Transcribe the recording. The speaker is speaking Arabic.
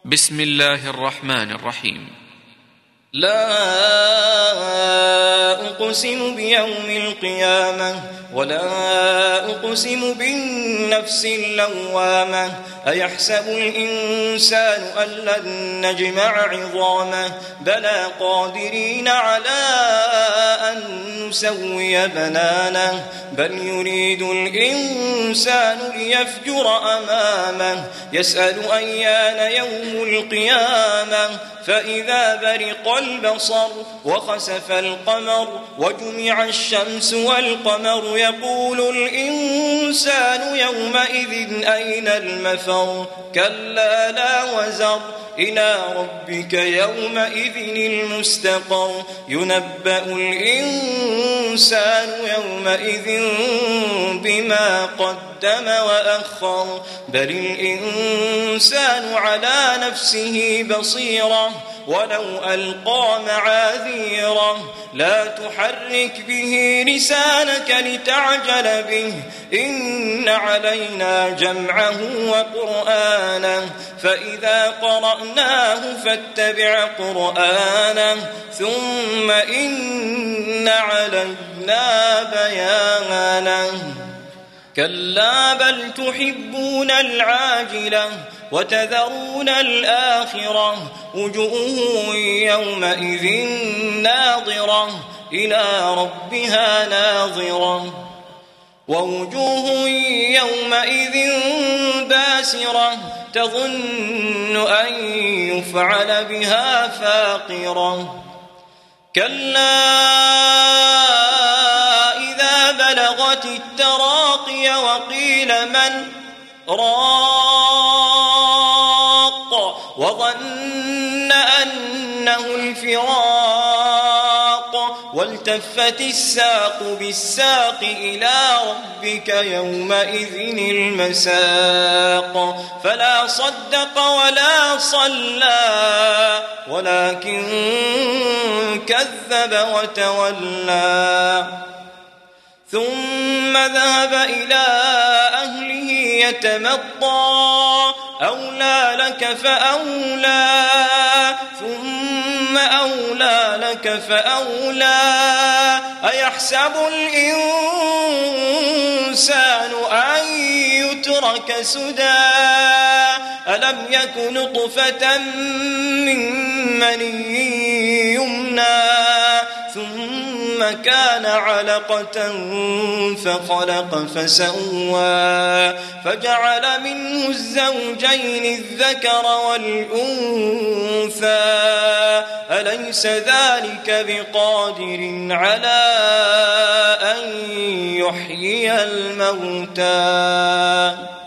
بسم الله الرحمن الرحيم. لا أقسم بيوم القيامة ولا أقسم بالنفس اللوامة أيحسب الإنسان أن لن نجمع عظامه بلى قادرين على أن نسوي بنانه بل يريد الإنسان ليفجر أمامه يسأل أيان يوم القيامة فإذا برق البصر وخسف القمر وجمع الشمس والقمر يقول الإنسان يومئذ أين المفر كلا لا وزر إلى ربك يومئذ المستقر ينبأ الإنسان يومئذ بما قدم وأخر بل الإنسان على نفسه بصيرة ولو ألقى معاذيره لا تحرك به لسانك لتعجل به إن علينا جمعه وقرآنه فإذا قرأناه فاتبع قرآنه ثم إن علينا بيانه كلا بل تحبون العاجلة وتذرون الآخرة وجوه يومئذ ناظرة إلى ربها ناظرة ووجوه يومئذ باسرة تظن أن يفعل بها فاقرة كلا إذا بلغت التراقي وقيل من راق وظن أنه الفراق والتفت الساق بالساق إلى ربك يومئذ المساق فلا صدق ولا صلى ولكن كذب وتولى ثم ذهب إلى أهله يتمطى أولى لك فأولى ثم أولى لك فأولى أيحسب الإنسان أن يترك سدى ألم يك نطفة من مني يمنى ثم كان علقة فخلق فسوى فجعل منه الزوجين الذكر والأنثى أليس ذلك بقادر على أن يحيي الموتى